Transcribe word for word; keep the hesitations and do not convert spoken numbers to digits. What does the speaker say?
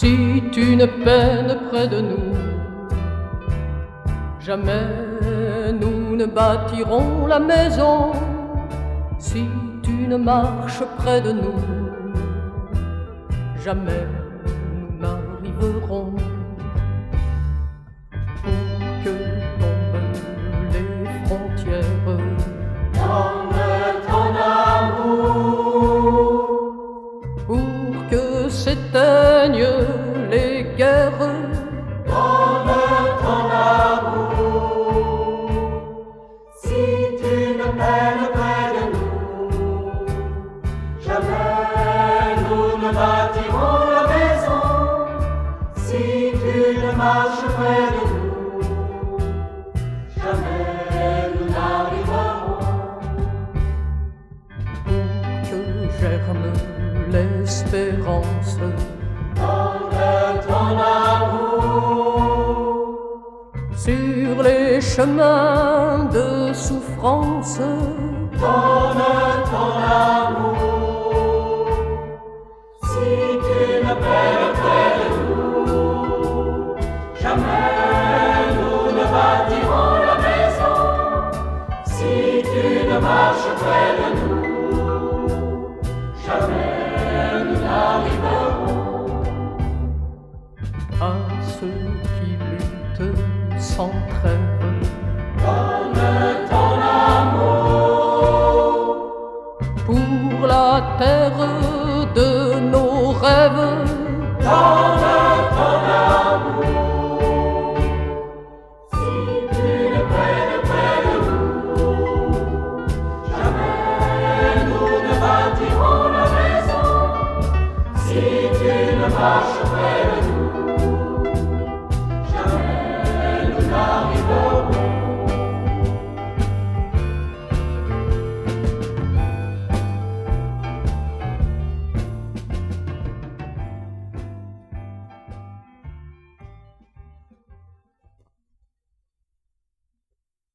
Si tu ne peines près de nous, jamais nous ne bâtirons la maison. Si tu ne marches près de nous, jamais nous n'arriverons. Pour que tombent les frontières, donne ton amour. Pour que s'éteignent les guerres, donne ton amour. Si tu ne peines près de nous, jamais nous ne bâtirons la maison. Si tu ne marches près de nous, jamais nous n'arriverons. pour que germe l'espérance, Donne ton amour. sur les chemins de souffrance, Donne ton amour. Si tu ne peines près de nous, jamais nous ne bâtirons la maison. Si tu ne marches près de nous, jamais nous n'arriverons. à ceux qui luttent sans trêve, Donne ton amour. pour la terre de nos rêves, Donne ton amour. Si tu ne peines près de nous, jamais nous ne bâtirons la maison. Si tu ne marches